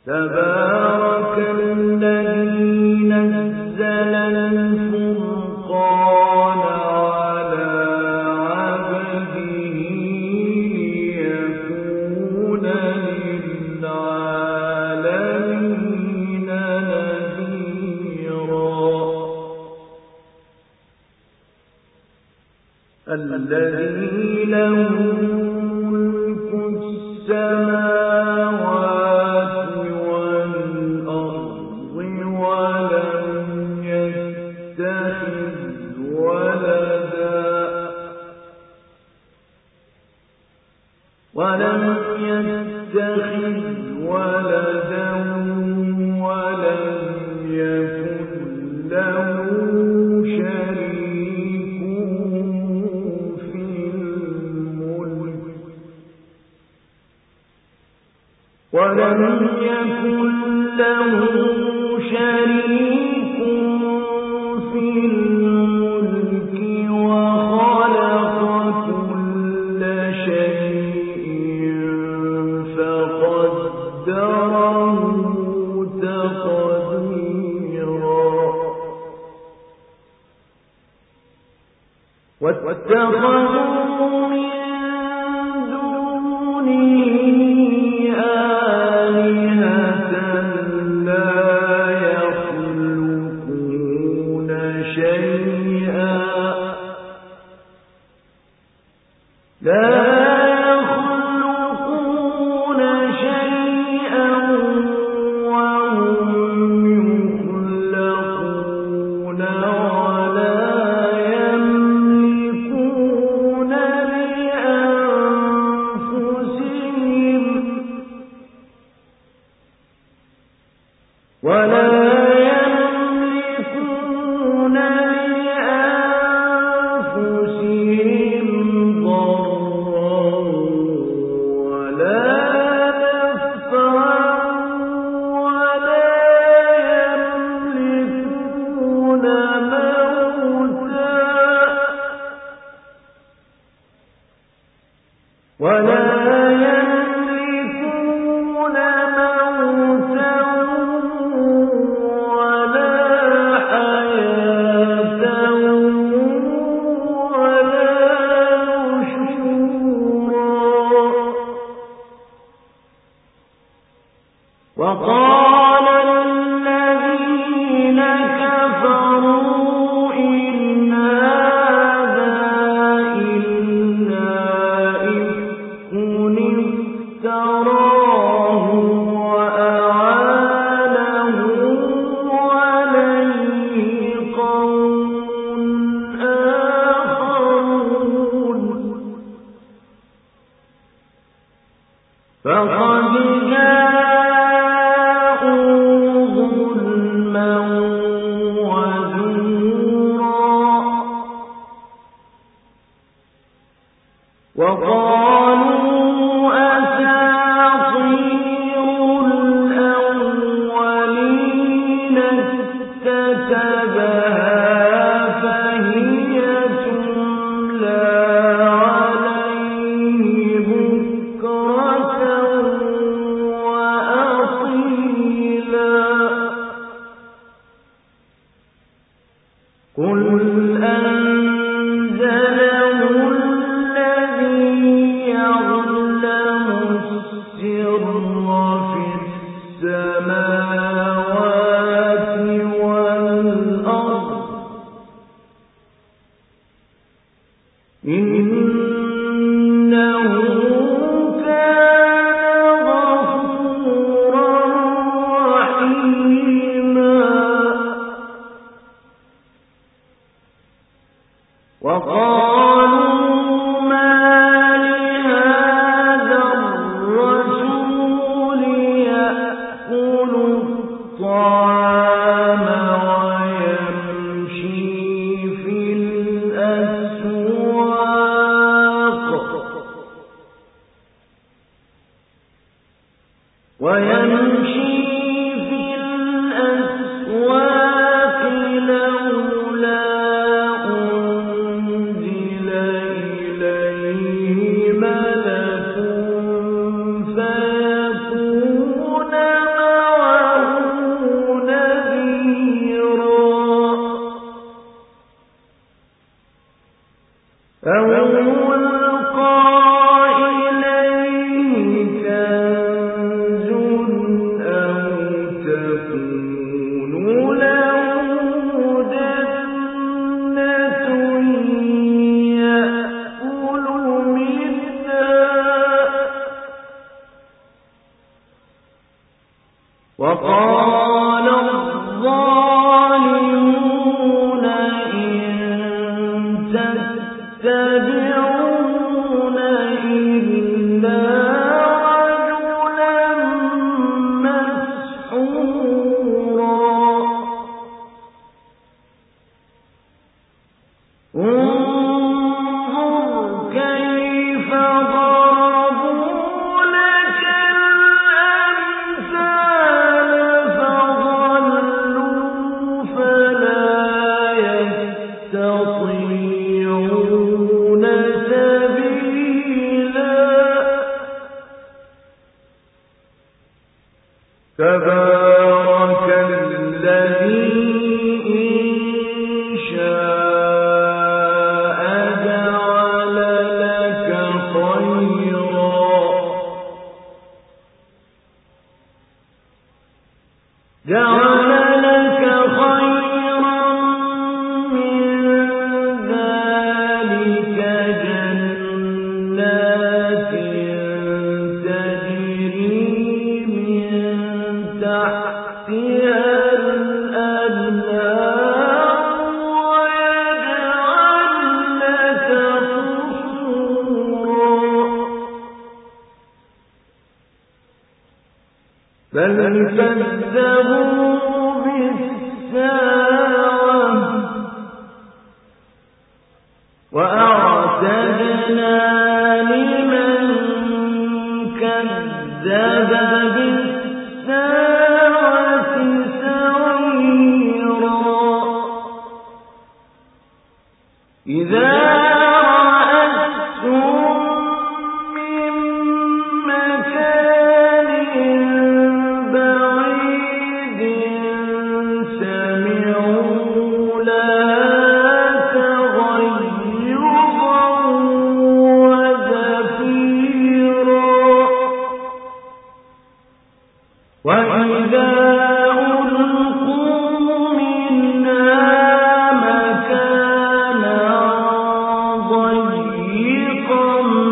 تبارك الذي نزل الفرقان على عبده ليكون للعالمين نذيرا الذي له ملك السماوات والأرض ولم يتخذ ولدا ولم يكن له شريك في الملك وخلق كل شيء فقدره تقديرا واتخذوا من دونه آلهة لا يخلقون شيئا وهم يخلقون ولا يملكون لأنفسهم ضرا ولا نفعا ولا يملكون موتا وقال الذين كفروا إن هذا إلا إفك افتراه وأعانه عليه قوم آخرون فقد وقالوا أساطير الأولين اكتتبها فهي تملى عليه بكرة وأصيلا قل أنزله السماوات والأرض إنه كان غفورا رحيما وقالوا ما لهذا الرسول يأكل الطعام ويمشي في الأسواق لولا أنزل إليه ملك فيكون معه وقال الظالمون إن تتبعون إلا رجلا مسحورا انظر كيف ضربوا لك الأمثال فضلوا فلا يستطيعون سبيلا تبارك الذي إن شاء جعل لك خيرا من ذلك جنات تجري من تحتها الأنهار ويجعل لك قصورا بل كذبوا بالساعة وأعتدنا لمن كذب بالساعة سعيرا إذا رأتهم من مكان بعيد سمعوا لها تغيظا وزفيرا وإذا ألقوا منها مكانا ضيقا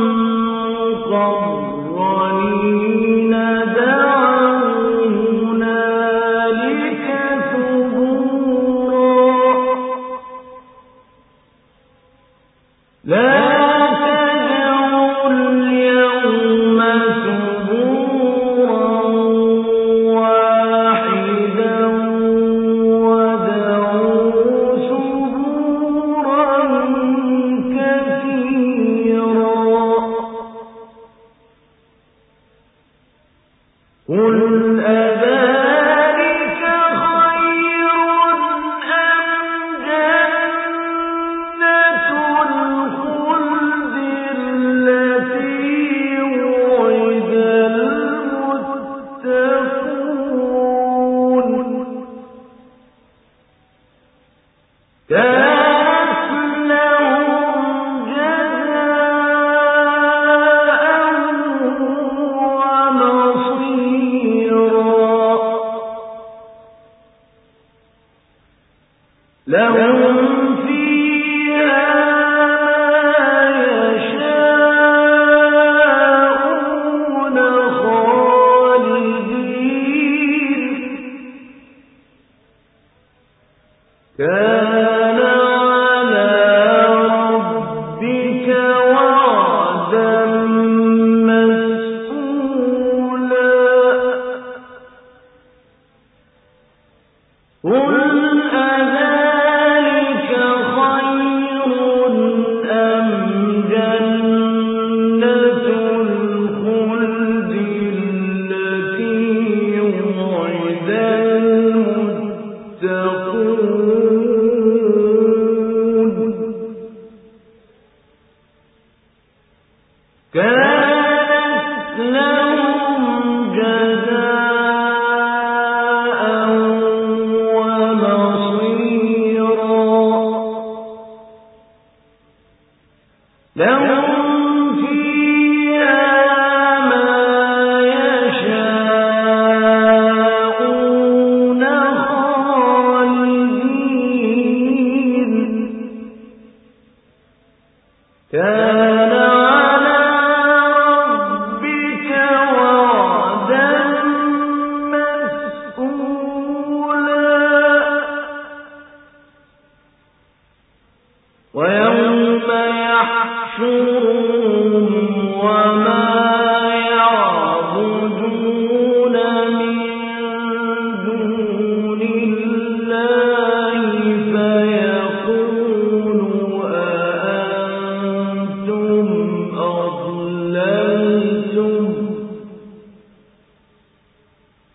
مقرنين دعوا هنالك ثبورا لا تدعوا اليوم ثبورا واحدا ودعوا ثبورا كثيرا قل أذلك خير أم جنة الخلد التي وعد المتقون كانت لهم جزاء ومصيرا لهم فيها ما يشاءون خالدين كان على ربك وعدا مسئولا قل أذلك خير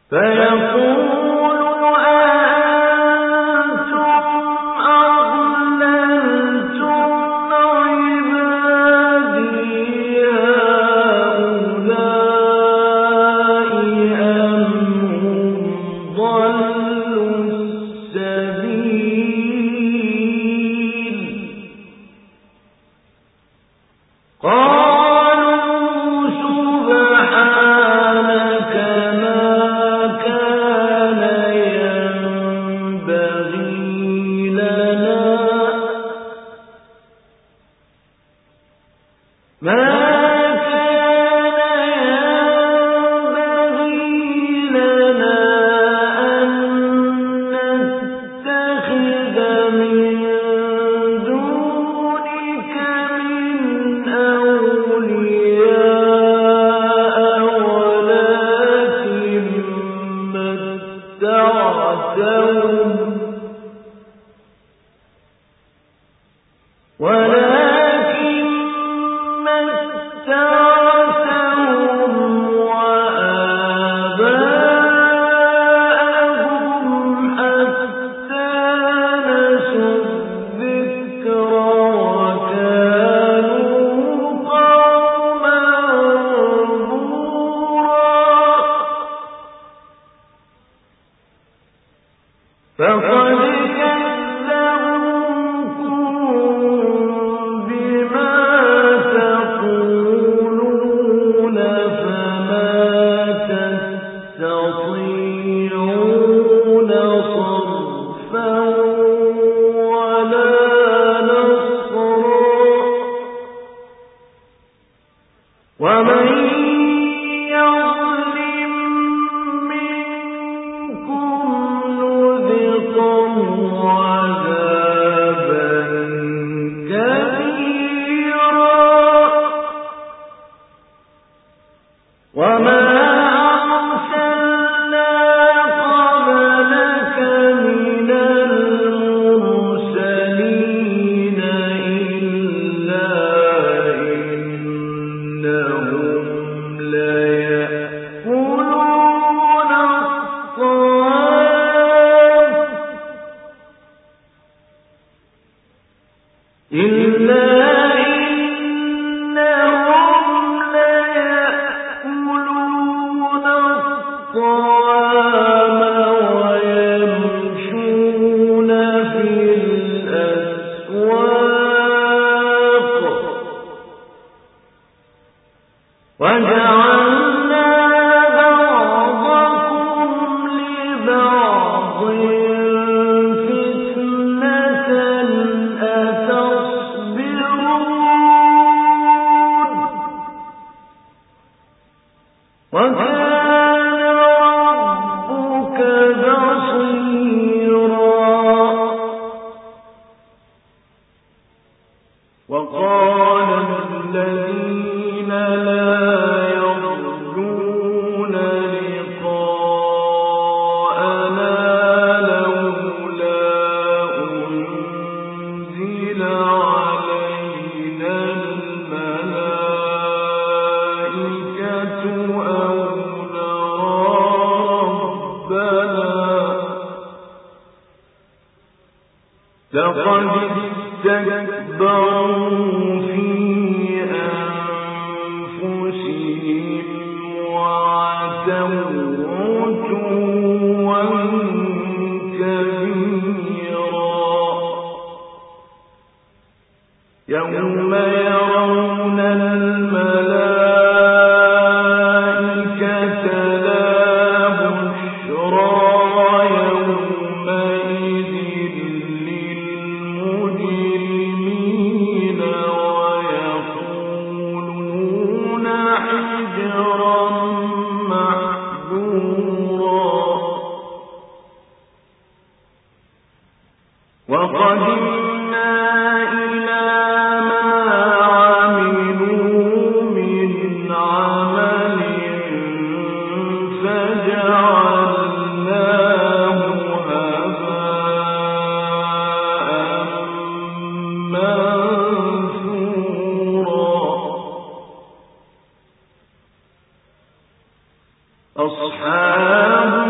أصحاب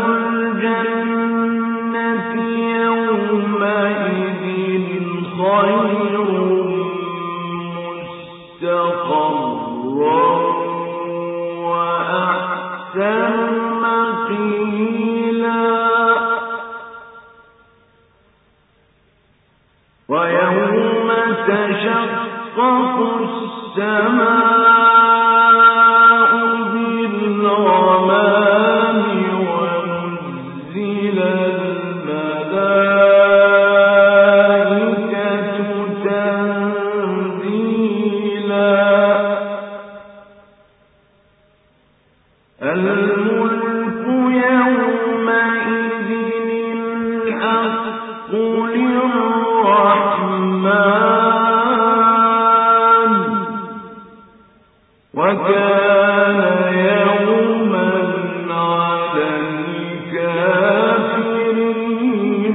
ويوم تشقق السماء بالغمام ونزل الملائكة تنزيلا الملك يومئذ الحق للرحمن وكان يوما على الكافرين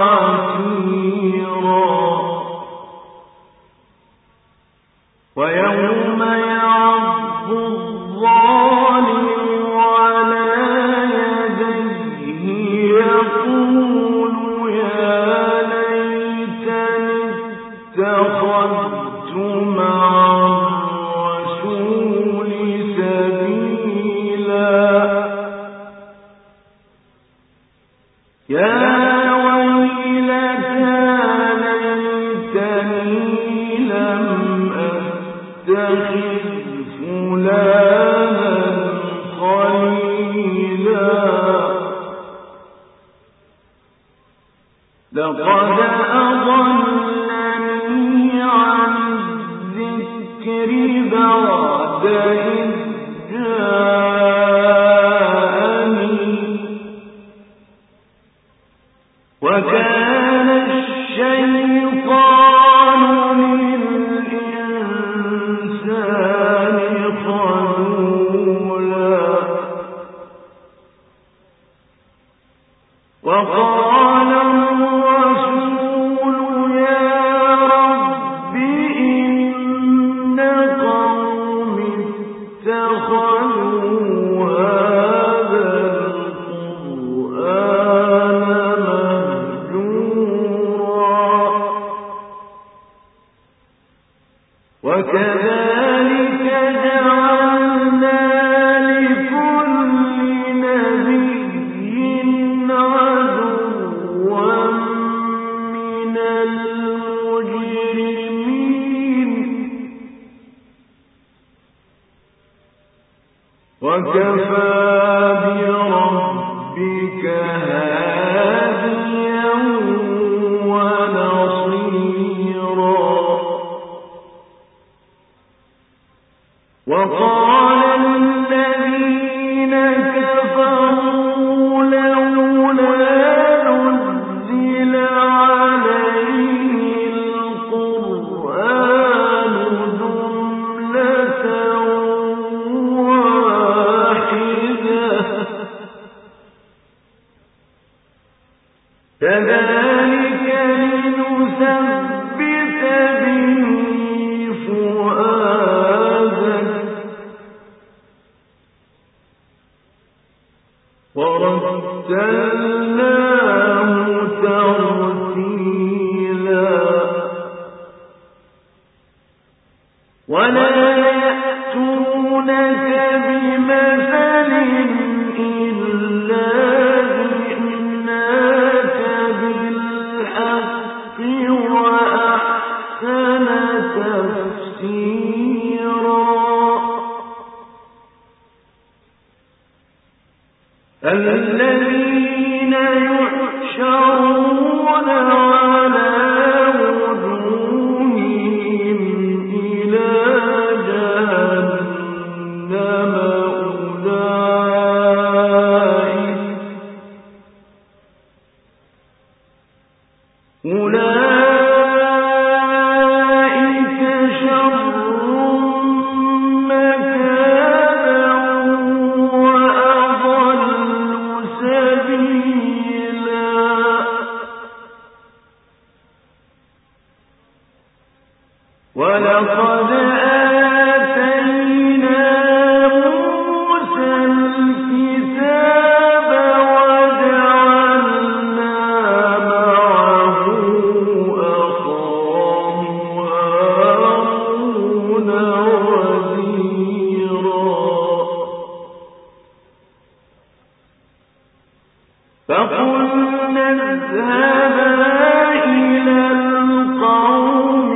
عسيرا ويوم يعض الظالم على يديه يقول يا ليتني اتخذت مع الرسول سبيلا يا ويلتى ليتني لم أتخذ فلانا خليلا لقد أضلني عن الذكر بعد إذ جاءني وكان الشيطان للإنسان خذولا وقال الرسول يا رب إن قومي اتخذوا هذا القرآن مهجورا وكذلك جعلنا لكل نبي عدوا من المجرمين وكفى بربك هاديا ونصيرا وقال الذين كفروا لولا نزل عليه القرآن جملة واحدة كذلك لنثبت به فؤادك ورتلناه ترتيلا ولا يأتونك بمثل إلا جئناك بالحق وأحسن تفسيرا الذين يحشرون على وجوههم إلى جهنم أولئك شر مكانا وأضل سبيلا ولقد آتينا موسى الكتاب وجعلنا معه فقلنا اذهبا إلى القوم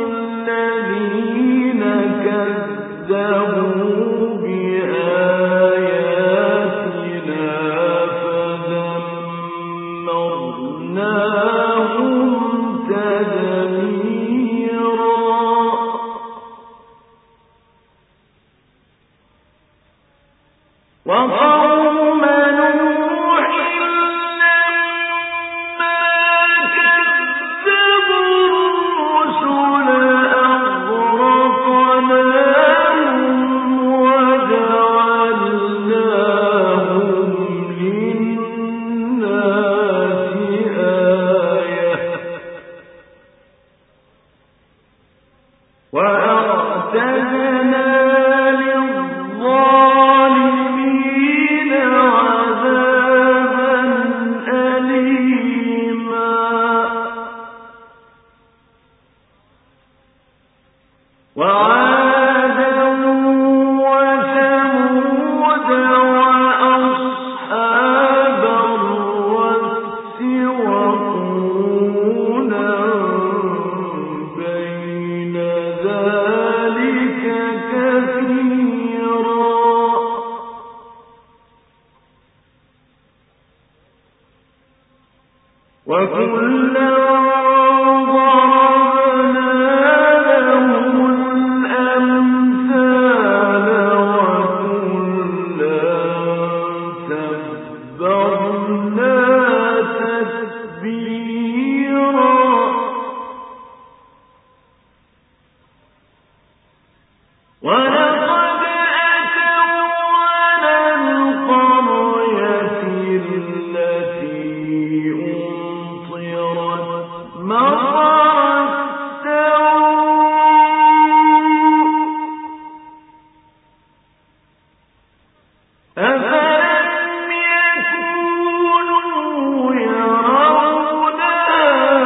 الذين كذبوا بآياتنا فدمرناهم تدميرا وقوم نوح لما كذبوا الرسل أغرقناهم وجعلناهم للناس آية وأعتدنا للظالمين عذابا أليما وعادا وثمود وأصحاب الرس وقرونا بين ذلك كثيرا وكلا ضربنا له الأمثال وكلا تبرنا تتبيرا ولقد أتوا على القرية التي أمطرت مطر السوء أفلم يكونوا يرونها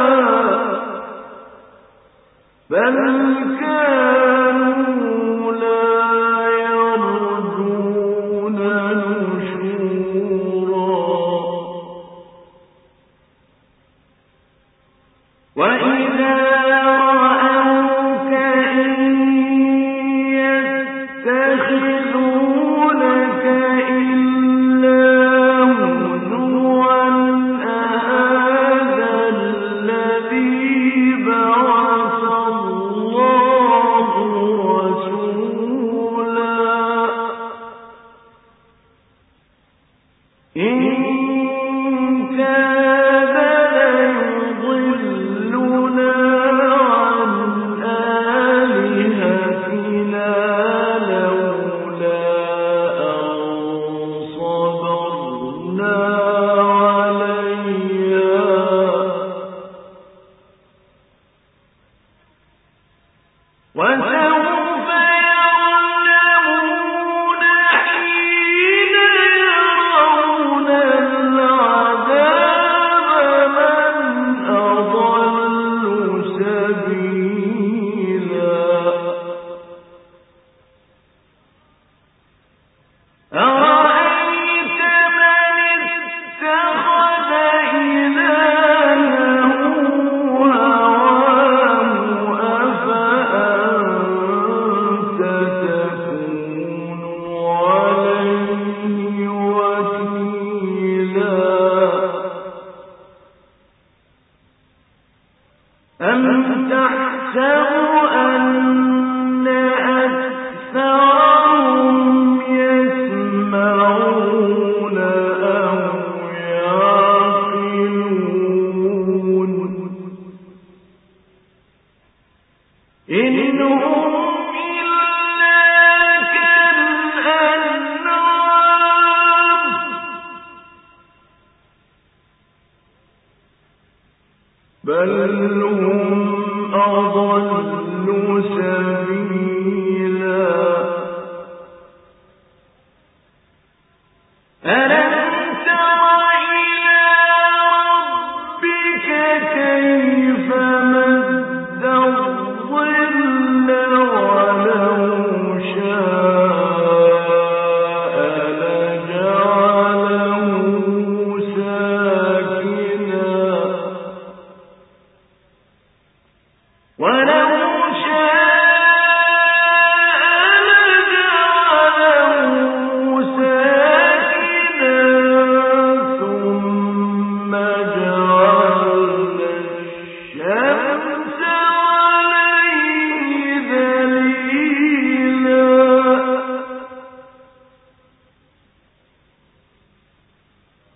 بل كانوا لا يرجون نشورا وإذا رأوك إن يتخذونك إلا هزوا أهذا الذي بعث الله رسولا إن كاد ليضلنا عن آلهتنا لولا أن صبرنا عليها وسوف يعلمون حين يرون العذاب من أضل سبيلا أرأيت من اتخذ إلهه هواه أفأنت تكون عليه وكيلا أم تحسب أن أكثرهم يسمعون أو يعقلون إن هم إلا كالأنعام بل هم أضل سبيلا ألم تر إلى ربك كيف مد الظل ولو شاء لجعله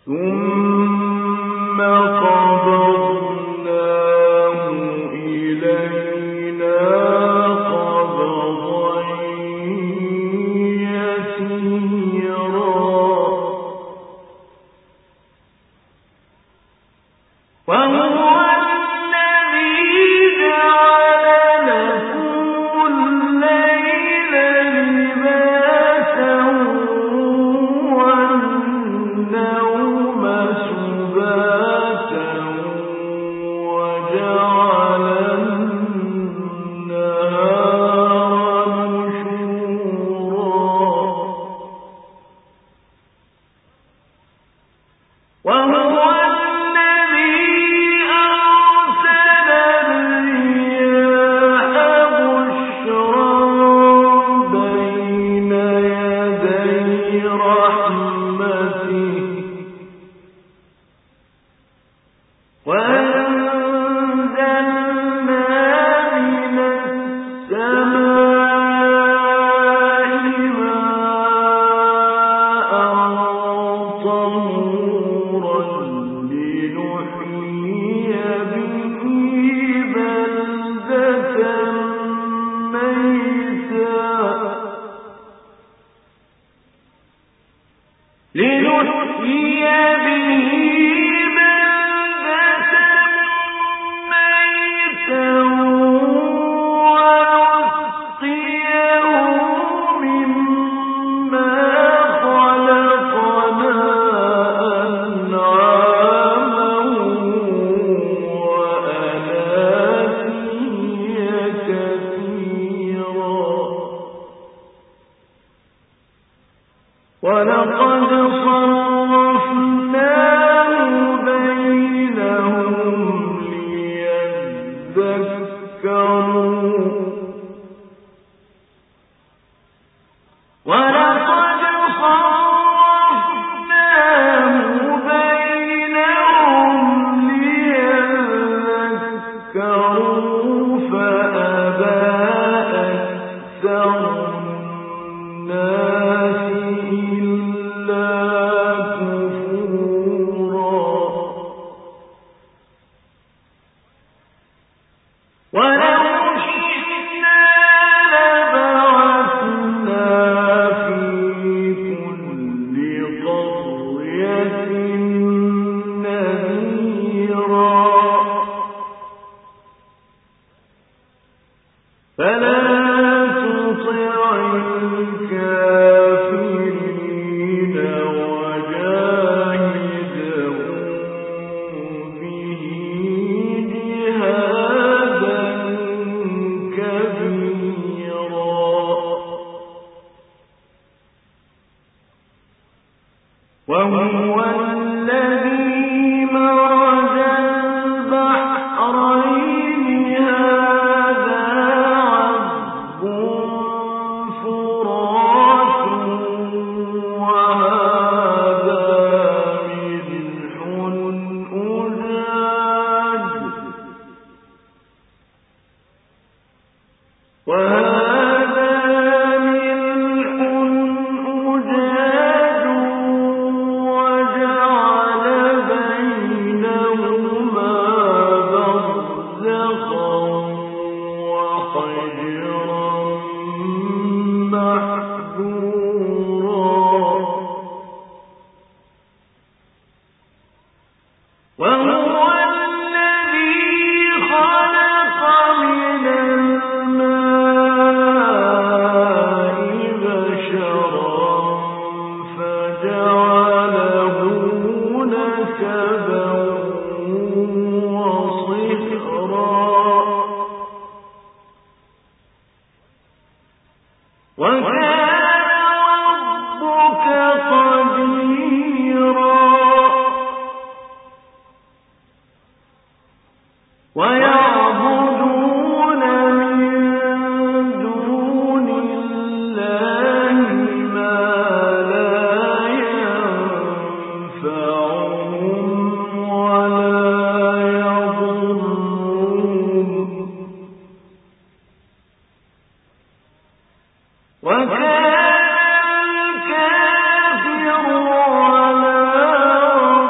وكان الكافر على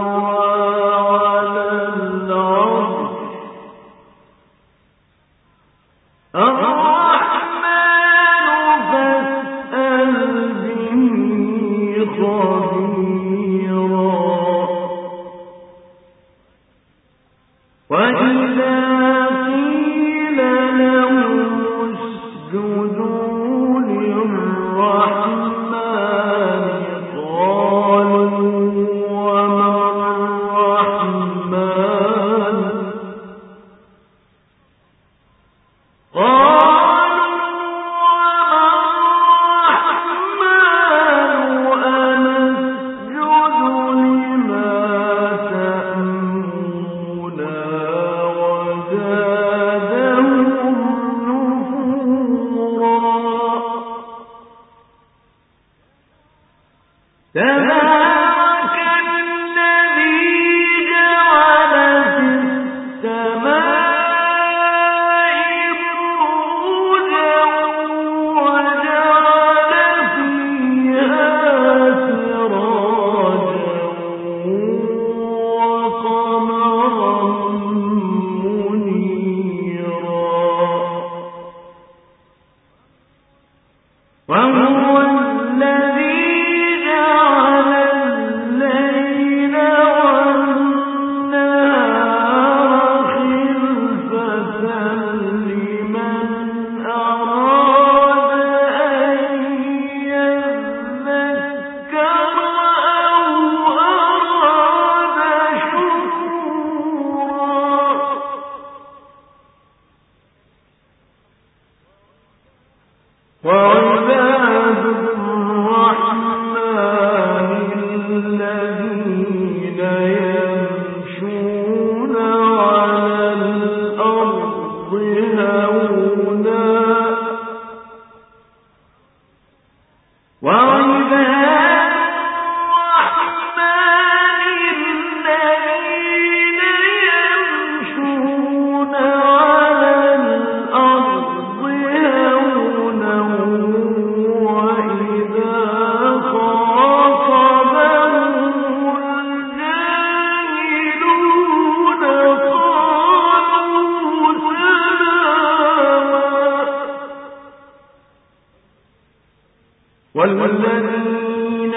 والذين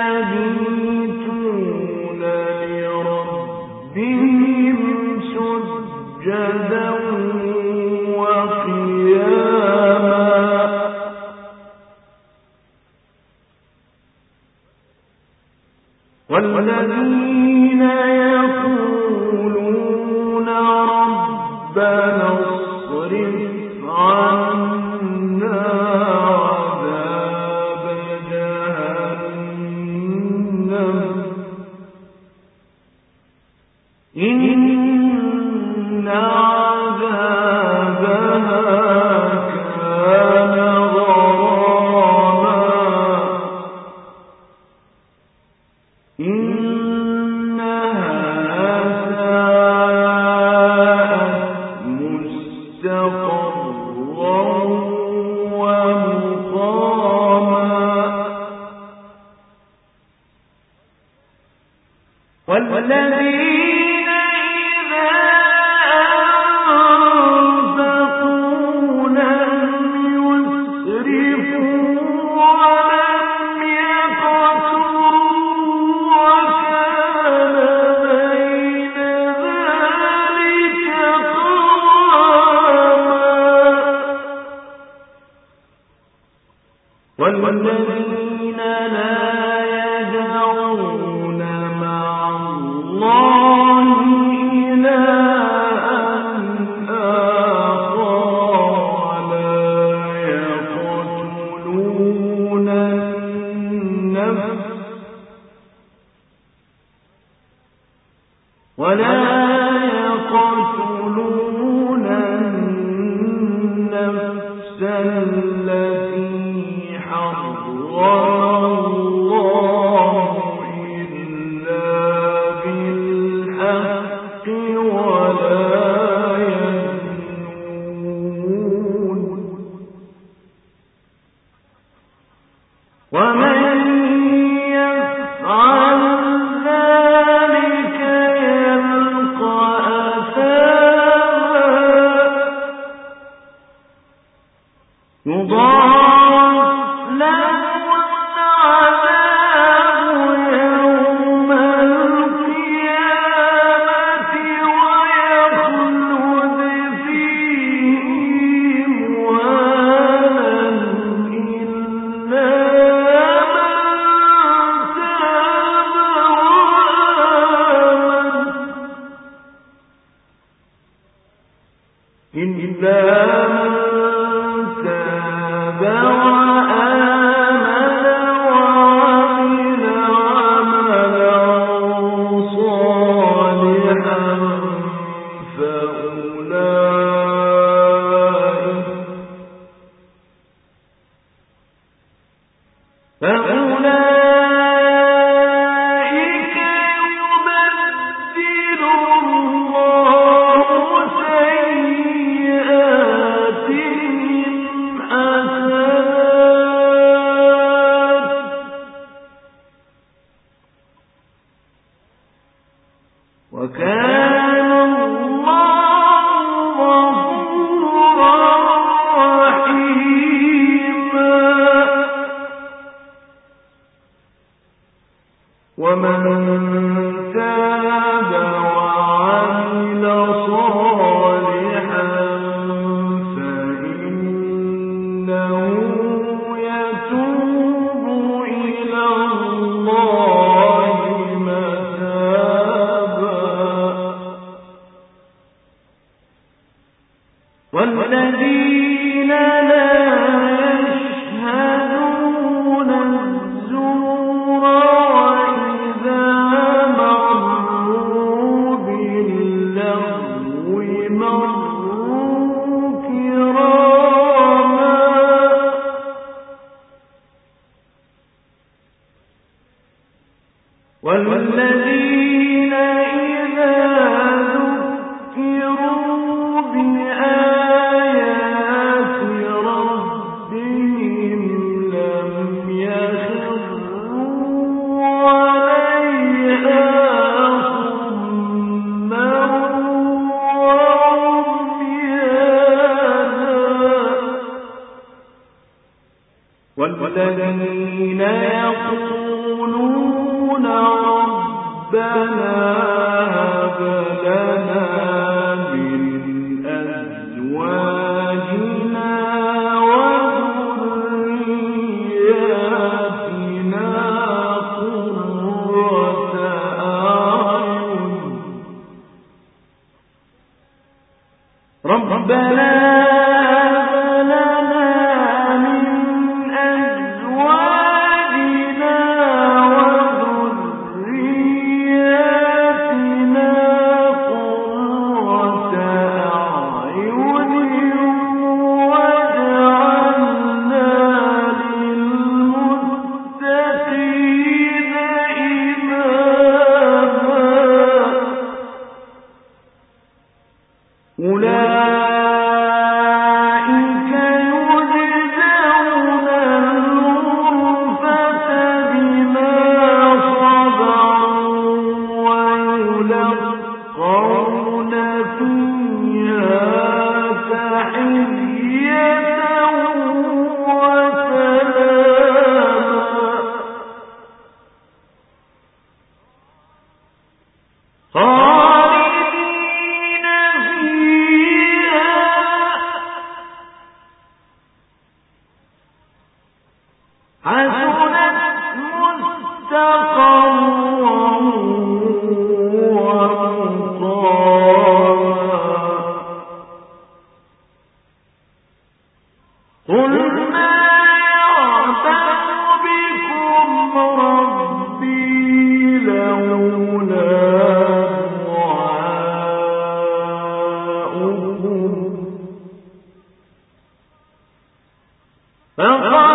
يبيتون لربهم سجدا وقياما والذين يقولون ربنا اصرف عنا عذاب جهنم إن عذابها كان غراما إنها ساءت مستقرا ومقاما والذين إذا أنفقوا لم يسرفوا ولم يقتروا وكان بين ذلك قواما والذين لا يدعون مع الله إلها آخر ولا يقتلون النفس التي حرم الله إلا بالحق ولا يزنون ومن يفعل ذلك والذين لا يشهدون الزور وإذا مروا باللغو مروا كراما والذين إذا ذكروا بآيات ربهم لم يخروا عليها صما وعميانا والذين يقولون ربنا هب لنا من أزواجنا وذرياتنا قرة أعين ربنا فقال